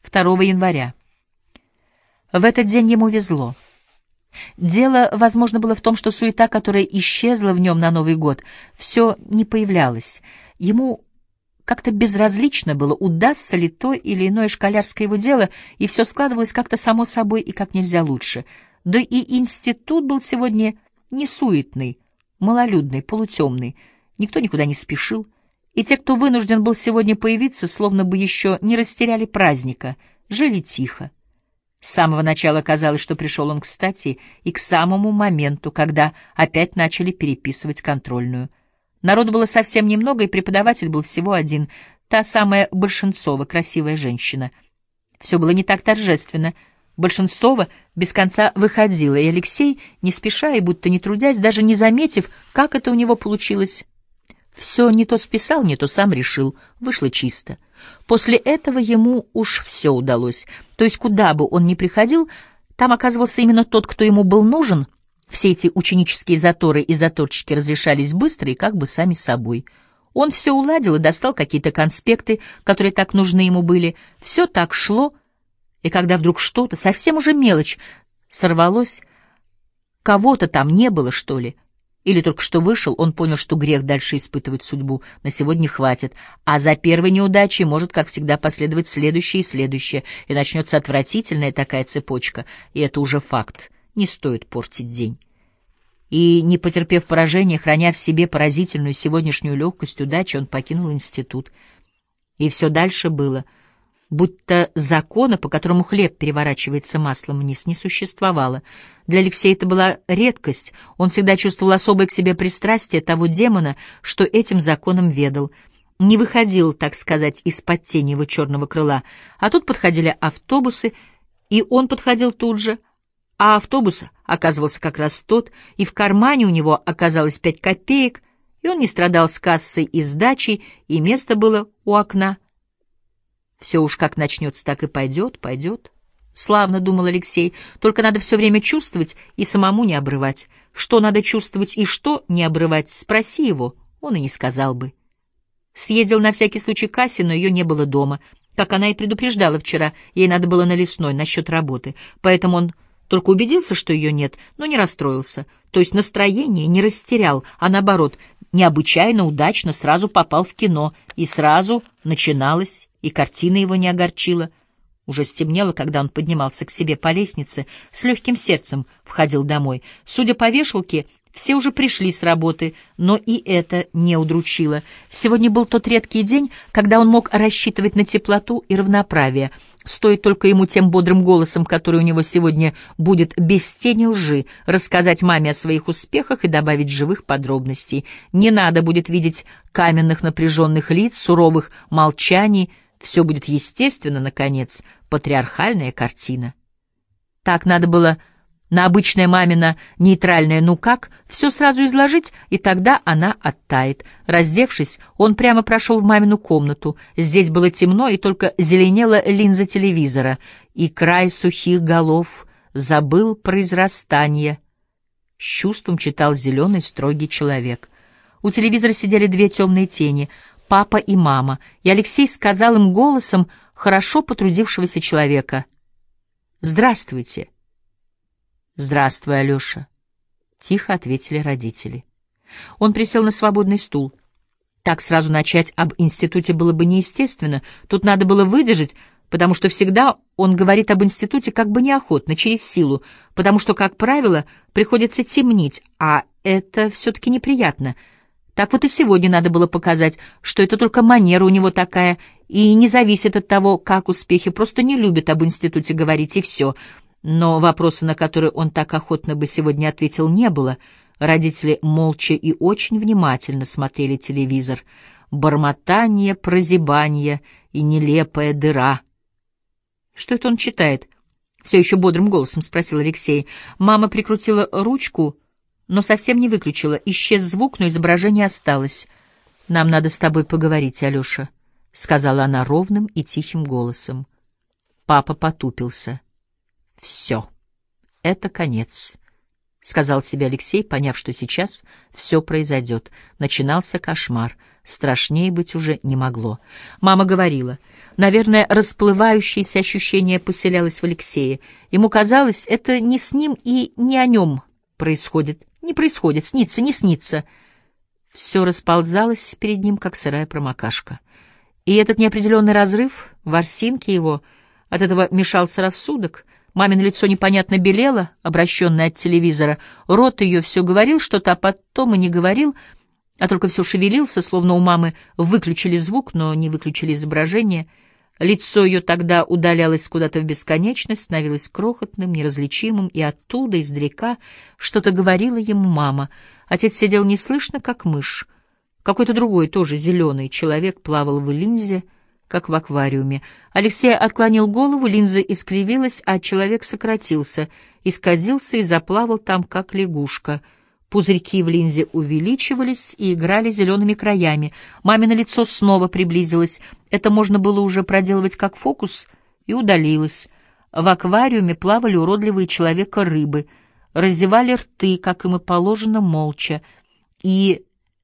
2 января. В этот день ему везло. Дело, возможно, было в том, что суета, которая исчезла в нем на Новый год, все не появлялась. Ему как-то безразлично было, удастся ли то или иное школярское его дело, и все складывалось как-то само собой и как нельзя лучше. Да и институт был сегодня не суетный, малолюдный, полутемный. Никто никуда не спешил, и те, кто вынужден был сегодня появиться, словно бы еще не растеряли праздника, жили тихо. С самого начала казалось, что пришел он кстати и к самому моменту, когда опять начали переписывать контрольную. Народу было совсем немного, и преподаватель был всего один, та самая Большенцова, красивая женщина. Все было не так торжественно. Большенцова без конца выходила, и Алексей, не спеша и будто не трудясь, даже не заметив, как это у него получилось, все не то списал, не то сам решил, вышло чисто. После этого ему уж все удалось, то есть куда бы он ни приходил, там оказывался именно тот, кто ему был нужен. Все эти ученические заторы и заторчики разрешались быстро и как бы сами собой. Он все уладил и достал какие-то конспекты, которые так нужны ему были. Все так шло, и когда вдруг что-то, совсем уже мелочь, сорвалось, кого-то там не было, что ли, или только что вышел, он понял, что грех дальше испытывать судьбу, на сегодня хватит, а за первой неудачей может, как всегда, последовать следующее и следующее, и начнется отвратительная такая цепочка, и это уже факт. Не стоит портить день. И, не потерпев поражения, храня в себе поразительную сегодняшнюю легкость удачи, он покинул институт. И все дальше было, будто закона, по которому хлеб переворачивается маслом вниз, не существовало. Для Алексея это была редкость, он всегда чувствовал особое к себе пристрастие того демона, что этим законом ведал. Не выходил, так сказать, из-под тени его черного крыла, а тут подходили автобусы, и он подходил тут же, а автобус оказывался как раз тот, и в кармане у него оказалось 5 копеек, и он не страдал с кассой и сдачей, и место было у окна. Все уж как начнется, так и пойдет, пойдет. Славно, — думал Алексей, — только надо все время чувствовать и самому не обрывать. Что надо чувствовать и что не обрывать, спроси его, он и не сказал бы. Съездил на всякий случай к кассе, но ее не было дома. Как она и предупреждала вчера, ей надо было на Лесной насчет работы, поэтому он только убедился, что ее нет, но не расстроился. То есть настроение не растерял, а наоборот, необычайно удачно сразу попал в кино, и сразу начиналось, и картина его не огорчила. Уже стемнело, когда он поднимался к себе по лестнице, с легким сердцем входил домой. Судя по вешалке, все уже пришли с работы, но и это не удручило. Сегодня был тот редкий день, когда он мог рассчитывать на теплоту и равноправие. Стоит только ему тем бодрым голосом, который у него сегодня будет без тени лжи, рассказать маме о своих успехах и добавить живых подробностей. Не надо будет видеть каменных напряженных лиц, суровых молчаний. Все будет естественно, наконец, патриархальная картина. Так надо было на обычное мамино нейтральное «ну как» все сразу изложить, и тогда она оттает. Раздевшись, он прямо прошел в мамину комнату. Здесь было темно, и только зеленела линза телевизора, и край сухих голов забыл произрастание. С чувством читал зеленый строгий человек. У телевизора сидели 2 темные тени — папа и мама, и Алексей сказал им голосом хорошо потрудившегося человека: «Здравствуйте». «Здравствуй, Алеша», — тихо ответили родители. Он присел на свободный стул. Так сразу начать об институте было бы неестественно, тут надо было выдержать, потому что всегда он говорит об институте как бы неохотно, через силу, потому что, как правило, приходится темнить, а это все-таки неприятно. Так вот и сегодня надо было показать, что это только манера у него такая, и не зависит от того, как успехи, просто не любит об институте говорить, и все. Но вопроса, на который он так охотно бы сегодня ответил, не было. Родители молча и очень внимательно смотрели телевизор. Бормотание, прозябание и нелепая дыра. «Что это он читает?» — все еще бодрым голосом спросил Алексей. Мама прикрутила ручку, но совсем не выключила. Исчез звук, но изображение осталось. «Нам надо с тобой поговорить, Алеша», — сказала она ровным и тихим голосом. Папа потупился. «Все, это конец», — сказал себе Алексей, поняв, что сейчас все произойдет. Начинался кошмар. Страшнее быть уже не могло. Мама говорила. Наверное, расплывающееся ощущение поселялось в Алексее. Ему казалось, это не с ним и не о нем происходит. Не происходит, снится, не снится. Все расползалось перед ним, как сырая промокашка. И этот неопределенный разрыв, ворсинки его, от этого мешался рассудок. Мамино лицо непонятно белело, обращенное от телевизора. Рот ее все говорил что-то, а потом и не говорил, а только все шевелился, словно у мамы выключили звук, но не выключили изображение. Лицо ее тогда удалялось куда-то в бесконечность, становилось крохотным, неразличимым, и оттуда, издалека, что-то говорила ему мама. Отец сидел неслышно, как мышь. Какой-то другой, тоже зеленый человек плавал в линзе, как в аквариуме. Алексей отклонил голову, линза искривилась, а человек сократился, исказился и заплавал там, как лягушка. Пузырьки в линзе увеличивались и играли зелеными краями. Мамино лицо снова приблизилось. Это можно было уже проделывать как фокус, и удалилось. В аквариуме плавали уродливые человека-рыбы, разевали рты, как им и положено, молча. И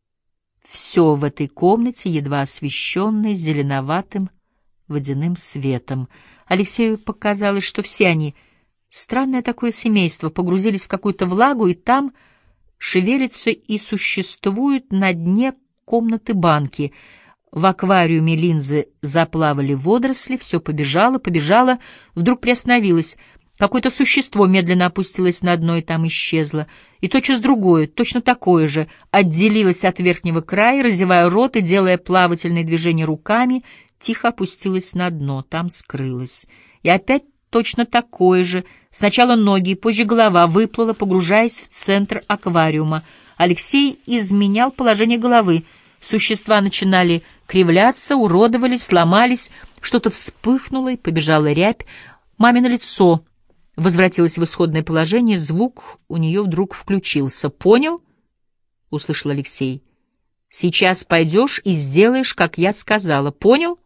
все в этой комнате, едва освещенной зеленоватым водяным светом. Алексею показалось, что все они, странное такое семейство, погрузились в какую-то влагу, и там шевелятся и существуют на дне комнаты банки. В аквариуме линзы заплавали водоросли, все побежало, вдруг приостановилось. Какое-то существо медленно опустилось на дно и там исчезло. И тотчас другое, точно такое же, отделилось от верхнего края, разевая рот и делая плавательные движения руками, тихо опустилось на дно, там скрылось. И опять точно такое же. Сначала ноги, позже голова выплыла, погружаясь в центр аквариума. Алексей изменял положение головы. Существа начинали кривляться, уродовались, сломались. Что-то вспыхнуло и побежала рябь. Мамино лицо возвратилось в исходное положение, звук у нее вдруг включился. «Понял?» — услышал Алексей. «Сейчас пойдешь и сделаешь, как я сказала. Понял?»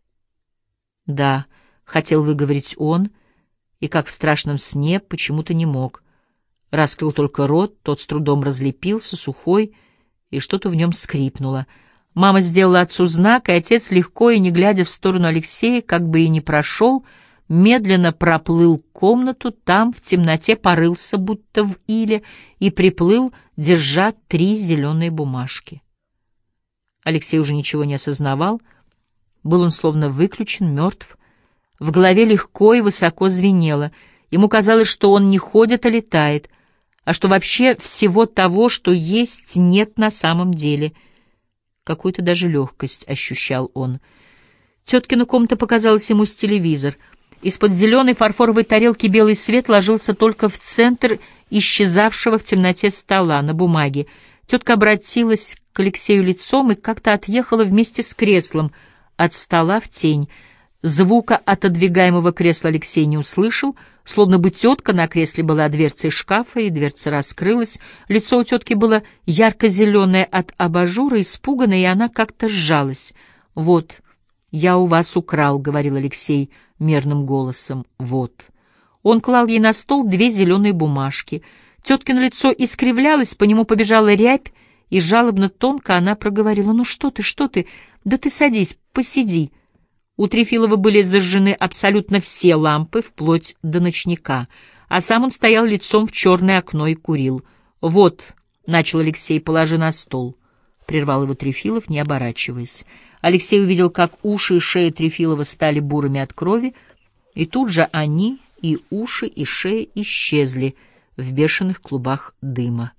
«Да», — хотел выговорить он, и, как в страшном сне, почему-то не мог. Раскрыл только рот, тот с трудом разлепился, сухой, и что-то в нем скрипнуло. Мама сделала отцу знак, и отец, легко и не глядя в сторону Алексея, как бы и не прошел, медленно проплыл комнату, там в темноте порылся, будто в иле, и приплыл, держа 3 зеленые бумажки. Алексей уже ничего не осознавал, был он словно выключен, мертв. В голове легко и высоко звенело, ему казалось, что он не ходит, а летает, а что вообще всего того, что есть, нет на самом деле. Какую-то даже легкость ощущал он. Теткина комната показалась ему с телевизор. Из-под зеленой фарфоровой тарелки белый свет ложился только в центр исчезавшего в темноте стола, на бумаге. Тетка обратилась к Алексею лицом и как-то отъехала вместе с креслом от стола в тень. Звука отодвигаемого кресла Алексей не услышал, словно бы тетка на кресле была дверцей шкафа, и дверца раскрылась. Лицо у тетки было ярко-зеленое от абажура, испуганное, и она как-то сжалась. «Вот, я у вас украл», — говорил Алексей мерным голосом. «Вот». Он клал ей на стол 2 зеленые бумажки. Теткино лицо искривлялось, по нему побежала рябь, и жалобно тонко она проговорила: «Ну что ты? Да ты садись, посиди». У Трефилова были зажжены абсолютно все лампы, вплоть до ночника, а сам он стоял лицом в черное окно и курил. «Вот», — начал Алексей, — «положи на стол», — прервал его Трефилов, не оборачиваясь. Алексей увидел, как уши и шея Трефилова стали бурыми от крови, и тут же они, и уши, и шея, исчезли в бешеных клубах дыма.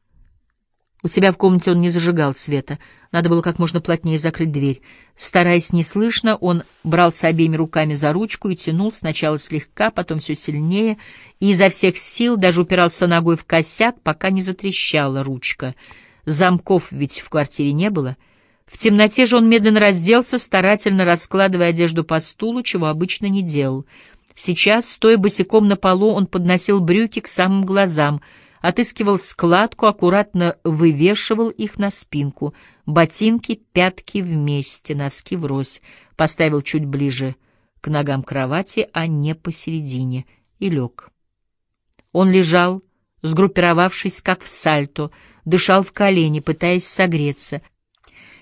У себя в комнате он не зажигал света. Надо было как можно плотнее закрыть дверь. Стараясь неслышно, он брался обеими руками за ручку и тянул сначала слегка, потом все сильнее, и изо всех сил даже упирался ногой в косяк, пока не затрещала ручка. Замков ведь в квартире не было. В темноте же он медленно разделся, старательно раскладывая одежду по стулу, чего обычно не делал. Сейчас, стоя босиком на полу, он подносил брюки к самым глазам, отыскивал складку, аккуратно вывешивал их на спинку. Ботинки, пятки вместе, носки врозь. Поставил чуть ближе к ногам кровати, а не посередине, и лег. Он лежал, сгруппировавшись, как в сальто, дышал в колени, пытаясь согреться.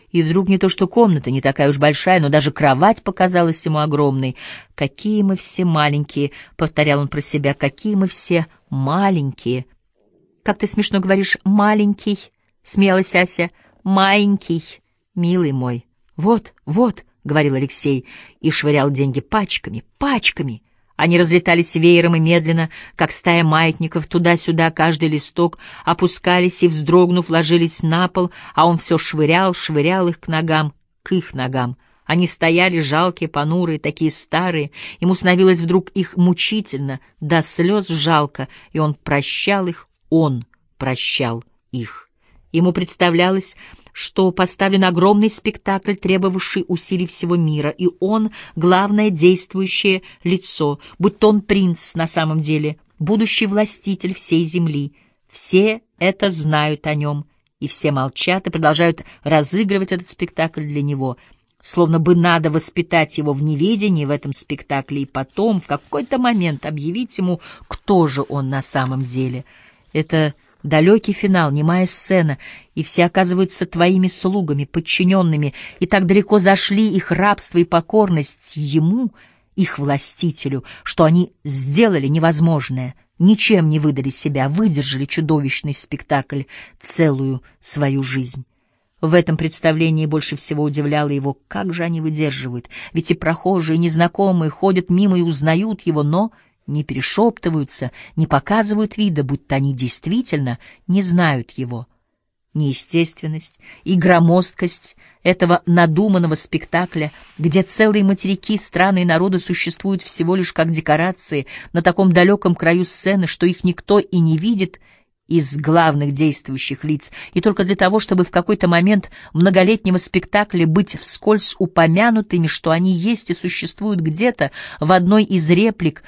И вдруг не то что комната не такая уж большая, но даже кровать показалась ему огромной. «Какие мы все маленькие!» — повторял он про себя. «Какие мы все маленькие!» «Как ты смешно говоришь, маленький!» — смеялась Ася. «Маленький, милый мой!» «Вот, вот!» — говорил Алексей и швырял деньги пачками, пачками. Они разлетались веером и медленно, как стая маятников, туда-сюда каждый листок, опускались и, вздрогнув, ложились на пол, а он все швырял, швырял их к ногам, к их ногам. Они стояли жалкие, понурые, такие старые. Ему становилось вдруг их мучительно, до слез жалко, и он прощал их, он прощал их. Ему представлялось, что поставлен огромный спектакль, требовавший усилий всего мира, и он — главное действующее лицо, будто он принц на самом деле, будущий властитель всей земли. Все это знают о нем, и все молчат и продолжают разыгрывать этот спектакль для него, словно бы надо воспитать его в неведении в этом спектакле и потом, в какой-то момент, объявить ему, кто же он на самом деле. Это далекий финал, немая сцена, и все оказываются твоими слугами, подчиненными, и так далеко зашли их рабство и покорность ему, их властителю, что они сделали невозможное, ничем не выдали себя, выдержали чудовищный спектакль целую свою жизнь. В этом представлении больше всего удивляло его, как же они выдерживают, ведь и прохожие, и незнакомые ходят мимо и узнают его, но не перешептываются, не показывают вида, будто они действительно не знают его. Неестественность и громоздкость этого надуманного спектакля, где целые материки, страны и народы существуют всего лишь как декорации на таком далеком краю сцены, что их никто и не видит из главных действующих лиц, и только для того, чтобы в какой-то момент многолетнего спектакля быть вскользь упомянутыми, что они есть и существуют где-то в одной из реплик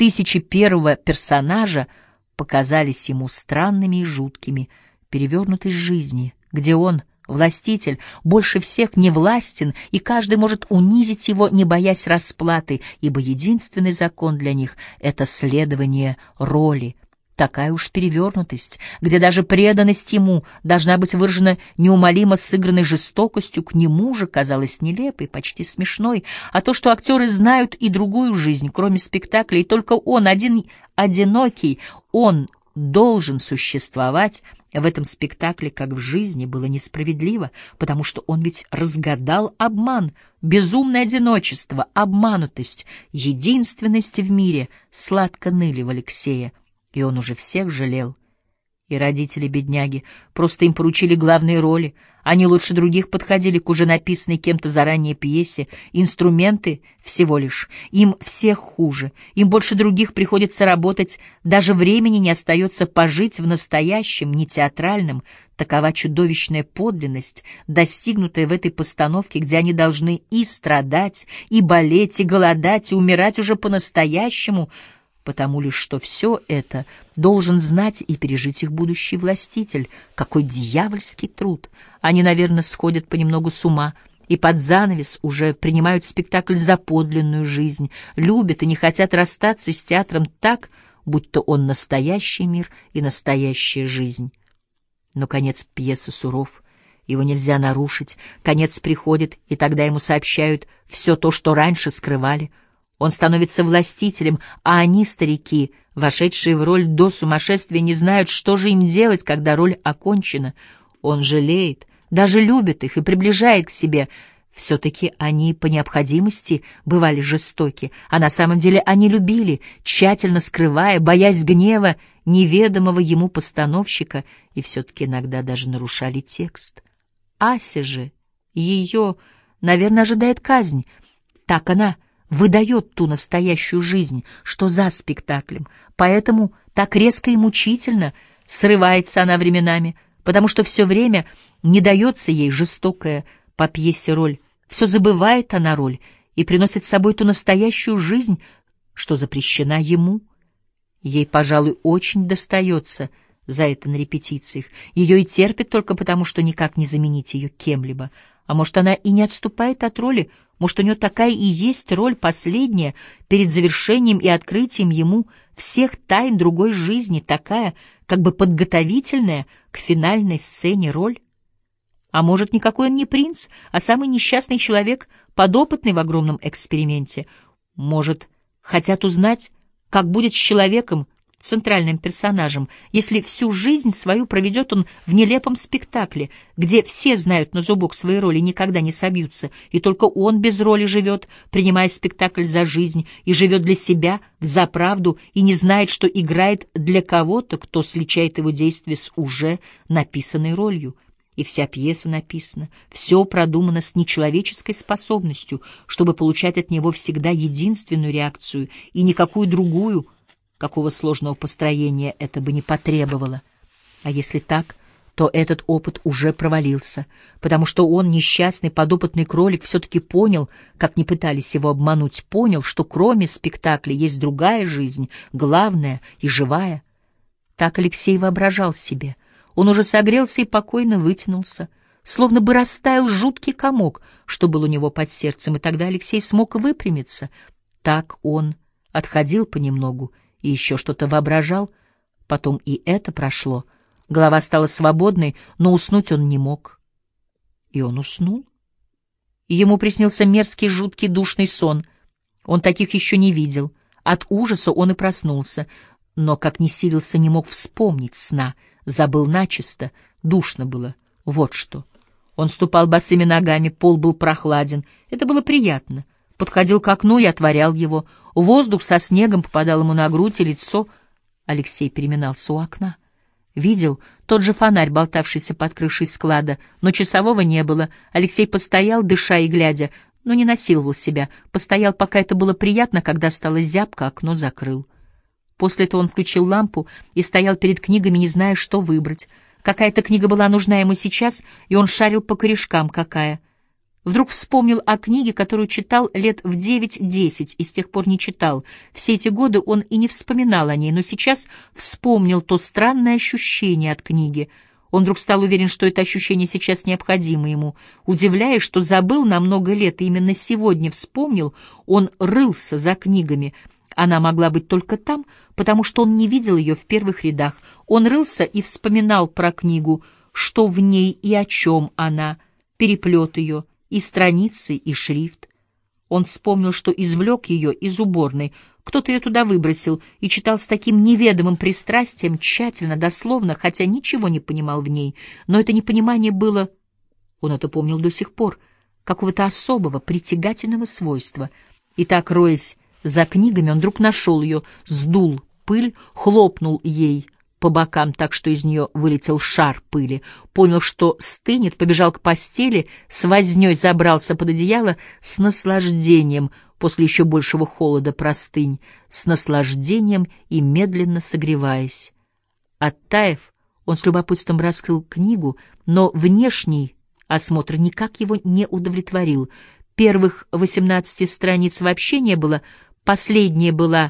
1001-го персонажа, показались ему странными и жуткими, перевернутой жизни, где он, властитель, больше всех не властен, и каждый может унизить его, не боясь расплаты, ибо единственный закон для них — это следование роли. Такая уж перевернутость, где даже преданность ему должна быть выражена неумолимо сыгранной жестокостью, к нему же казалась нелепой, почти смешной, а то, что актеры знают и другую жизнь, кроме спектакля, и только он один, одинокий, он должен существовать в этом спектакле, как в жизни, было несправедливо, потому что он ведь разгадал обман, безумное одиночество, обманутость, единственность в мире сладко ныли в Алексея. И он уже всех жалел. И родители бедняги просто им поручили главные роли. Они лучше других подходили к уже написанной кем-то заранее пьесе. Инструменты всего лишь. Им всех хуже. Им больше других приходится работать. Даже времени не остается пожить в настоящем, не театральном. Такова чудовищная подлинность, достигнутая в этой постановке, где они должны и страдать, и болеть, и голодать, и умирать уже по-настоящему, потому лишь что все это должен знать и пережить их будущий властитель. Какой дьявольский труд! Они, наверное, сходят понемногу с ума, и под занавес уже принимают спектакль за подлинную жизнь, любят и не хотят расстаться с театром так, будто он настоящий мир и настоящая жизнь. Но конец пьесы суров, его нельзя нарушить, конец приходит, и тогда ему сообщают все то, что раньше скрывали. Он становится властителем, а они, старики, вошедшие в роль до сумасшествия, не знают, что же им делать, когда роль окончена. Он жалеет, даже любит их и приближает к себе. Все-таки они по необходимости бывали жестоки, а на самом деле они любили, тщательно скрывая, боясь гнева неведомого ему постановщика, и все-таки иногда даже нарушали текст. Ася же, ее, наверное, ожидает казнь. Так она выдает ту настоящую жизнь, что за спектаклем. Поэтому так резко и мучительно срывается она временами, потому что все время не дается ей жестокая по пьесе роль. Все забывает она роль и приносит с собой ту настоящую жизнь, что запрещена ему. Ей, пожалуй, очень достается за это на репетициях. Ее и терпят только потому, что никак не заменить ее кем-либо. А может, она и не отступает от роли, может, у нее такая и есть роль последняя перед завершением и открытием ему всех тайн другой жизни, такая, как бы подготовительная к финальной сцене роль. А может, никакой он не принц, а самый несчастный человек, подопытный в огромном эксперименте. Может, хотят узнать, как будет с человеком, центральным персонажем, если всю жизнь свою проведет он в нелепом спектакле, где все знают на зубок свои роли, никогда не собьются, и только он без роли живет, принимая спектакль за жизнь, и живет для себя, за правду, и не знает, что играет для кого-то, кто сличает его действия с уже написанной ролью. И вся пьеса написана, все продумано с нечеловеческой способностью, чтобы получать от него всегда единственную реакцию и никакую другую, какого сложного построения это бы не потребовало. А если так, то этот опыт уже провалился, потому что он, несчастный подопытный кролик, все-таки понял, как не пытались его обмануть, понял, что кроме спектакля есть другая жизнь, главная и живая. Так Алексей воображал себе. Он уже согрелся и покойно вытянулся, словно бы растаял жуткий комок, что был у него под сердцем, и тогда Алексей смог выпрямиться. Так он отходил понемногу и еще что-то воображал. Потом и это прошло. Голова стала свободной, но уснуть он не мог. И он уснул. И ему приснился мерзкий, жуткий, душный сон. Он таких еще не видел. От ужаса он и проснулся, но, как ни силился, не мог вспомнить сна. Забыл начисто, душно было. Вот что. Он ступал босыми ногами, пол был прохладен. Это было приятно. Подходил к окну и отворял его. Воздух со снегом попадал ему на грудь и лицо. Алексей переминался у окна. Видел тот же фонарь, болтавшийся под крышей склада, но часового не было. Алексей постоял, дыша и глядя, но не насиловал себя. Постоял, пока это было приятно, когда стало зябко, окно закрыл. После этого он включил лампу и стоял перед книгами, не зная, что выбрать. Какая-то книга была нужна ему сейчас, и он шарил по корешкам, какая. Вдруг вспомнил о книге, которую читал лет в 9-10, и с тех пор не читал. Все эти годы он и не вспоминал о ней, но сейчас вспомнил то странное ощущение от книги. Он вдруг стал уверен, что это ощущение сейчас необходимо ему. Удивляясь, что забыл на много лет, и именно сегодня вспомнил, он рылся за книгами. Она могла быть только там, потому что он не видел ее в первых рядах. Он рылся и вспоминал про книгу, что в ней и о чем она, переплет ее, и страницы, и шрифт. Он вспомнил, что извлек ее из уборной, кто-то ее туда выбросил, и читал с таким неведомым пристрастием, тщательно, дословно, хотя ничего не понимал в ней. Но это непонимание было, он это помнил до сих пор, какого-то особого, притягательного свойства. И так, роясь за книгами, он вдруг нашел ее, сдул пыль, хлопнул ей по бокам так, что из нее вылетел шар пыли, понял, что стынет, побежал к постели, с вознёй забрался под одеяло, с наслаждением, после еще большего холода простынь, с наслаждением и медленно согреваясь. Оттаив, он с любопытством раскрыл книгу, но внешний осмотр никак его не удовлетворил. Первых 18 страниц вообще не было, последняя была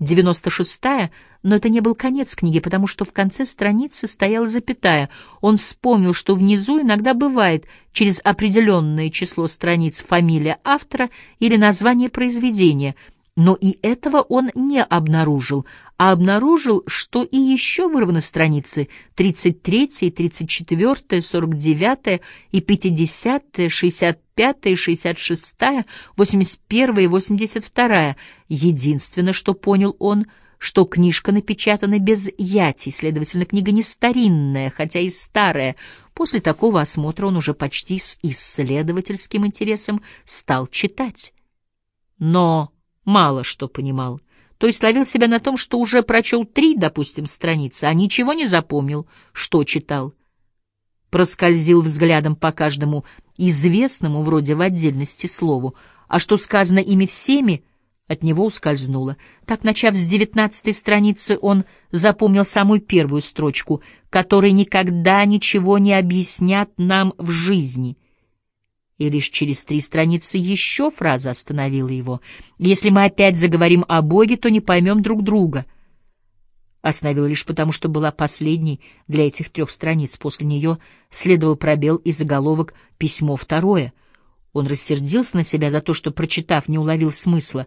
96-я, но это не был конец книги, потому что в конце страницы стояла запятая. Он вспомнил, что внизу иногда бывает через определенное число страниц фамилия автора или название произведения, но и этого он не обнаружил, а обнаружил, что и еще вырваны страницы 33-я, 34-я, 49-я и 50-я, 65-я, 66-я, 81-я и 82-я. Единственное, что понял он, что книжка напечатана без ятий, следовательно, книга не старинная, хотя и старая. После такого осмотра он уже почти с исследовательским интересом стал читать. Но мало что понимал. То есть ловил себя на том, что уже прочел 3, допустим, страницы, а ничего не запомнил, что читал. Проскользил взглядом по каждому известному вроде в отдельности слову, а что сказано ими всеми, от него ускользнуло. Так, начав с 19-й страницы, он запомнил самую первую строчку, которой никогда ничего не объяснят нам в жизни. И лишь через 3 страницы еще фраза остановила его. «Если мы опять заговорим о Боге, то не поймем друг друга». Остановила лишь потому, что была последней для этих 3 страниц. После нее следовал пробел и заголовок «Письмо 2». Он рассердился на себя за то, что, прочитав, не уловил смысла.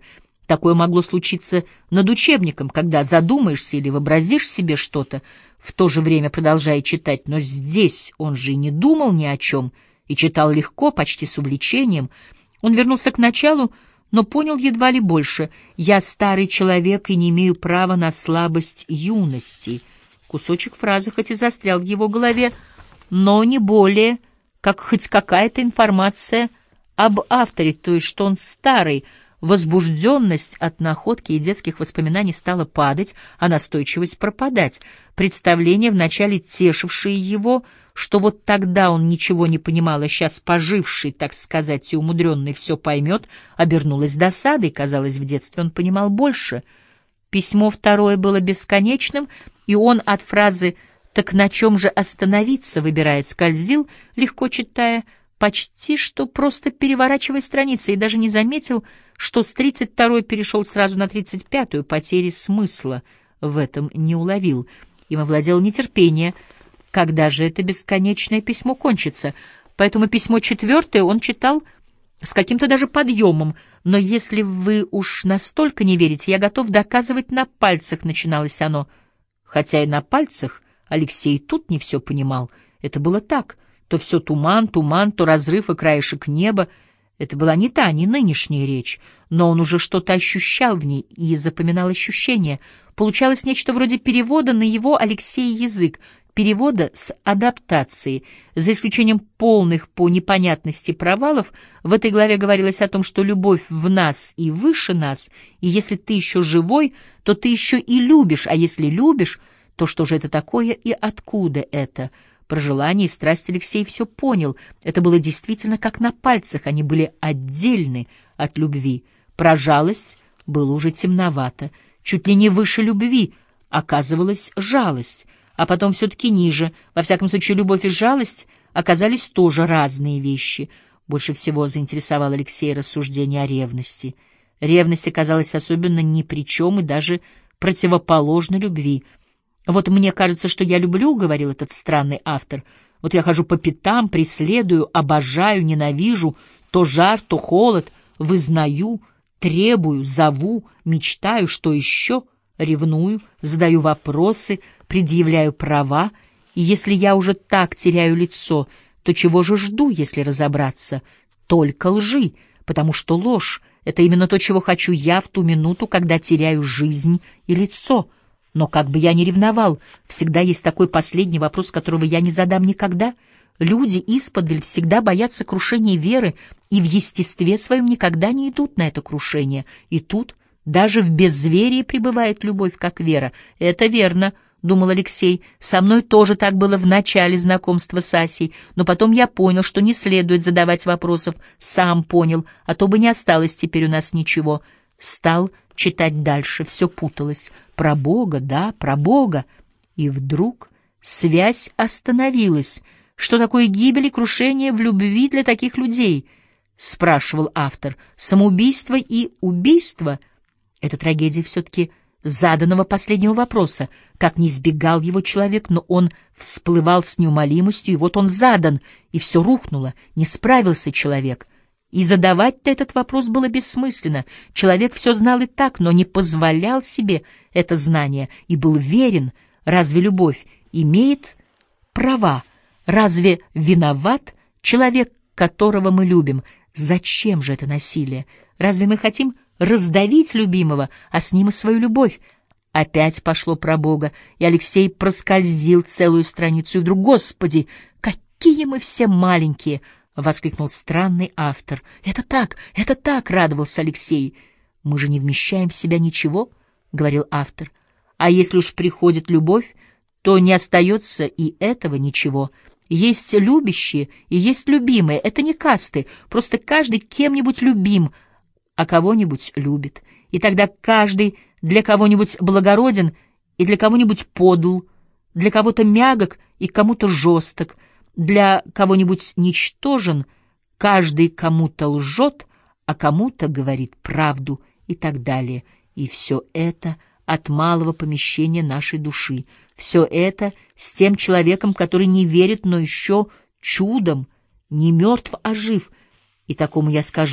Такое могло случиться над учебником, когда задумаешься или вообразишь себе что-то, в то же время продолжая читать, но здесь он же и не думал ни о чем, и читал легко, почти с увлечением. Он вернулся к началу, но понял едва ли больше. «Я старый человек и не имею права на слабость юности». Кусочек фразы хоть и застрял в его голове, но не более, как хоть какая-то информация об авторе, то есть что он старый. Возбужденность от находки и детских воспоминаний стала падать, а настойчивость пропадать. Представление, вначале тешившее его, что вот тогда он ничего не понимал, а сейчас поживший, так сказать, и умудренный все поймет, обернулось досадой. Казалось, в детстве он понимал больше. Письмо второе было бесконечным, и он от фразы «так на чем же остановиться?» выбирая, скользил, легко читая, почти что просто переворачивая страницы, и даже не заметил, что с 32-й перешел сразу на 35-ю, потери смысла в этом не уловил. Им овладело нетерпение, когда же это бесконечное письмо кончится. Поэтому письмо 4 он читал с каким-то даже подъемом. «Но если вы уж настолько не верите, я готов доказывать на пальцах», — начиналось оно. Хотя и на пальцах Алексей тут не все понимал. Это было так. То все туман, то разрыв и краешек неба. Это была не та, не нынешняя речь, но он уже что-то ощущал в ней и запоминал ощущения. Получалось нечто вроде перевода на его Алексея язык, перевода с адаптацией. За исключением полных по непонятности провалов, в этой главе говорилось о том, что любовь в нас и выше нас, и если ты еще живой, то ты еще и любишь, а если любишь, то что же это такое и откуда это? Про желание и страсть Алексей все понял. Это было действительно как на пальцах, они были отдельны от любви. Про жалость было уже темновато. Чуть ли не выше любви оказывалась жалость, а потом все-таки ниже. Во всяком случае, любовь и жалость оказались тоже разные вещи. Больше всего заинтересовало Алексея рассуждение о ревности. Ревность оказалась особенно ни при чем и даже противоположна любви. «Вот мне кажется, что я люблю», — говорил этот странный автор. «Вот я хожу по пятам, преследую, обожаю, ненавижу, то жар, то холод, вызнаю, требую, зову, мечтаю, что еще, ревную, задаю вопросы, предъявляю права, и если я уже так теряю лицо, то чего же жду, если разобраться? Только лжи, потому что ложь — это именно то, чего хочу я в ту минуту, когда теряю жизнь и лицо». Но как бы я ни ревновал, всегда есть такой последний вопрос, которого я не задам никогда. Люди исподволь всегда боятся крушения веры и в естестве своем никогда не идут на это крушение. И тут даже в безверии пребывает любовь, как вера. Это верно, — думал Алексей. Со мной тоже так было в начале знакомства с Асей, но потом я понял, что не следует задавать вопросов. Сам понял, а то бы не осталось теперь у нас ничего. Стал читать дальше, все путалось. Про Бога, да, про Бога. И вдруг связь остановилась. Что такое гибель и крушение в любви для таких людей? Спрашивал автор. Самоубийство и убийство — это трагедия все-таки заданного последнего вопроса. Как ни избегал его человек, но он всплывал с неумолимостью, и вот он задан, и все рухнуло. Не справился человек. И задавать-то этот вопрос было бессмысленно. Человек все знал и так, но не позволял себе это знание и был верен. Разве любовь имеет права? Разве виноват человек, которого мы любим? Зачем же это насилие? Разве мы хотим раздавить любимого, а с ним и свою любовь? Опять пошло про Бога, и Алексей проскользил целую страницу, и вдруг, Господи, какие мы все маленькие! — воскликнул странный автор. Это так! — радовался Алексей. «Мы же не вмещаем в себя ничего», — говорил автор. «А если уж приходит любовь, то не остается и этого ничего. Есть любящие и есть любимые. Это не касты, просто каждый кем-нибудь любим, а кого-нибудь любит. И тогда каждый для кого-нибудь благороден и для кого-нибудь подл, для кого-то мягок и кому-то жесток, для кого-нибудь ничтожен, каждый кому-то лжет, а кому-то говорит правду и так далее. И все это от малого помещения нашей души. Все это с тем человеком, который не верит, но еще чудом, не мертв, а жив. И такому я скажу: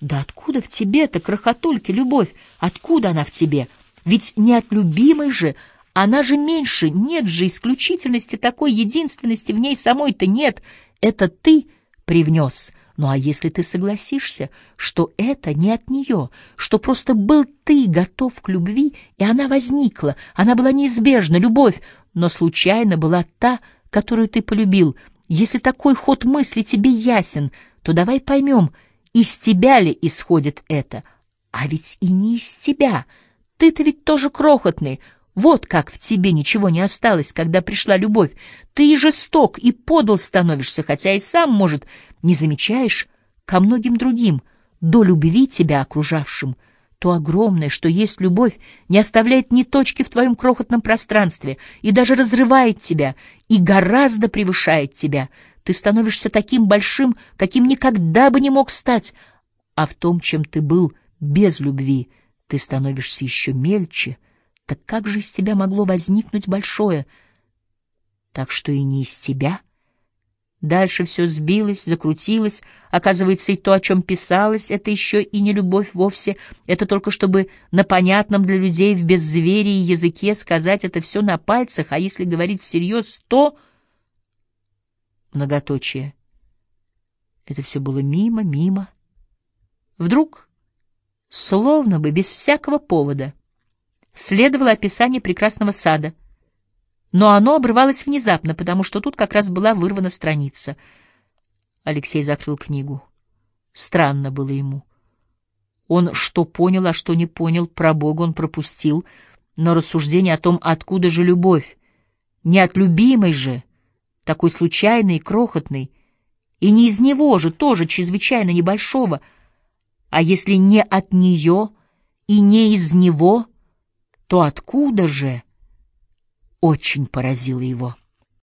Да откуда в тебе-то, крохотульки, любовь? Откуда она в тебе? Ведь не от любимой же, она же меньше, нет же исключительности такой, единственности в ней самой-то нет. Это ты привнес. Ну а если ты согласишься, что это не от нее, что просто был ты готов к любви, и она возникла, она была неизбежна, любовь, но случайно была та, которую ты полюбил. Если такой ход мысли тебе ясен, то давай поймем, из тебя ли исходит это? А ведь и не из тебя. Ты-то ведь тоже крохотный. Вот как в тебе ничего не осталось, когда пришла любовь. Ты и жесток, и подл становишься, хотя и сам, может, не замечаешь, ко многим другим, до любви тебя окружавшим. То огромное, что есть любовь, не оставляет ни точки в твоем крохотном пространстве и даже разрывает тебя, и гораздо превышает тебя. Ты становишься таким большим, каким никогда бы не мог стать, а в том, чем ты был без любви, ты становишься еще мельче. Так как же из тебя могло возникнуть большое? Так что и не из тебя. Дальше все сбилось, закрутилось. Оказывается, и то, о чем писалось, это еще и не любовь вовсе. Это только чтобы на понятном для людей в беззверии языке сказать это все на пальцах, а если говорить всерьез, то... Многоточие. Это все было мимо, мимо. Вдруг, словно бы без всякого повода, следовало описание прекрасного сада, но оно обрывалось внезапно, потому что тут как раз была вырвана страница. Алексей закрыл книгу. Странно было ему. Он что понял, а что не понял, про Бога он пропустил, но рассуждение о том, откуда же любовь, не от любимой же, такой случайный и крохотный, и не из него же, тоже чрезвычайно небольшого, а если не от нее и не из него, то откуда же, очень поразило его.